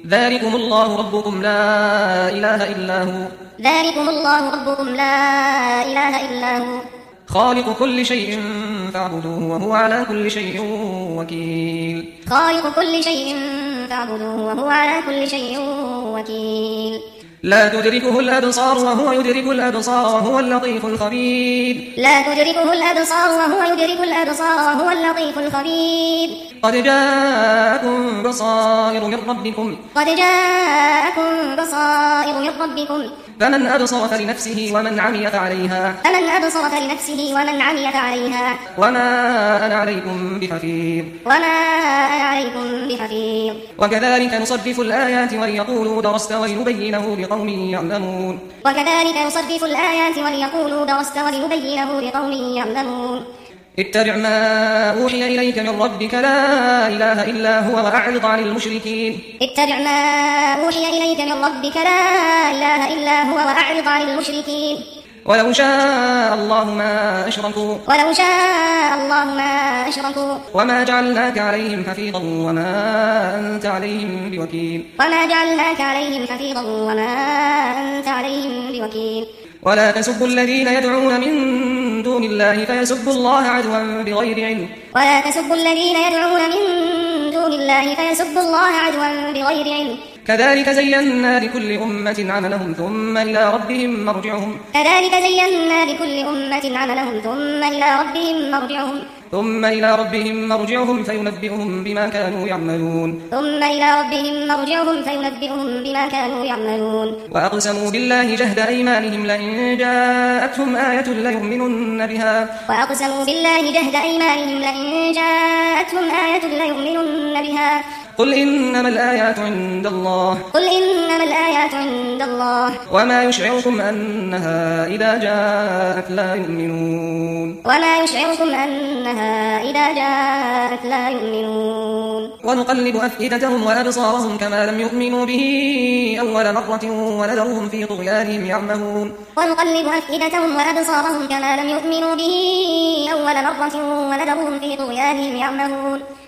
ذلكم الله ربكم لا إله إلا هو ذلكم الله ربكم لا إله إلا هو خالق كل شيء فاعبدوه وهو على كل شيء وكيل خالق كل شيء فاعبدوه وهو على كل شيء وكيل لا تدركه الأبصار وهو يدرك الأبصار وهو اللطيف الخبير لا تدركه الأبصار وهو يدرك الأبصار وهو اللطيف الخبير قد جاءكم بصائر من ربكم قد جاءكم بصائر من ربكم فمن أبصر فلنفسه ومن عمي فعليها فمن أبصر فلنفسه ومن عمي فعليها وما أنا عليكم بحفيظ وما أنا عليكم بحفيظ وكذلك نصرف الآيات وليقولوا درست ولنبينه لقوم يعلمون وكذلك نصرف الآيات وليقولوا درست ولنبينه لقوم يعلمون اتبع ما أوحي إليك من ربك لا إله إلا هو وأعرض عن المشركين اتبع ما أوحي إليك من ربك لا إله إلا هو وأعرض عن المشركين ولو شاء الله ما أشركوا ولو شاء الله ما أشركوا وما جعلناك عليهم حفيظا وما أنت عليهم بوكيل وما جعلناك عليهم حفيظا وما أنت عليهم بوكيل ولا تسبوا الذين يدعون من دون الله فيسبوا الله عدوا بغير علم ولا تسبوا الذين يدعون من دون الله فيسبوا الله عدوا بغير علم كذلك زينا لكل أمة عملهم ثم إلى ربهم مرجعهم كذلك زينا لكل أمة عملهم ثم إلى ربهم مرجعهم فينبئهم بما كانوا يعملون وأقسموا بالله جهد أيمانهم لئن جاءتهم آية ليؤمنن بها قل إنما الآيات عند الله وما يشعركم أنها إذا جاءت لا يؤمنون ونقلب أفئدتهم وأبصارهم كما لم يؤمنوا به أول مرة ونذرهم في طغيانهم يعمهون